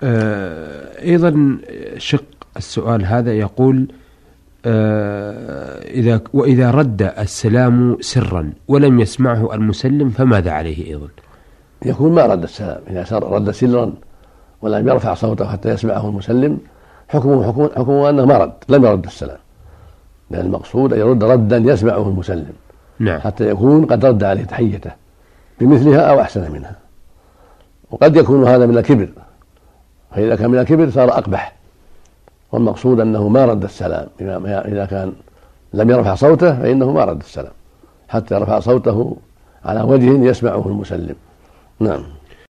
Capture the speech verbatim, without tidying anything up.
أيضا شق السؤال هذا يقول إذا وإذا رد السلام سرا ولم يسمعه المسلم فماذا عليه أيضا؟ يكون ما رد السلام. إذا رد سرا ولم يرفع صوته حتى يسمعه المسلم حكمه حكم حكمه أنه ما رد، لم يرد السلام، لأن المقصود أن يرد ردا يسمعه المسلم. نعم. حتى يكون قد رد عليه تحيته بمثلها أو أحسن منها. وقد يكون هذا من الكبر، فإذا كان من الكبر صار أقبح، والمقصود أنه ما رد السلام. إذا كان لم يرفع صوته فإنه ما رد السلام حتى يرفع صوته على وجه يسمعه المسلم. نعم.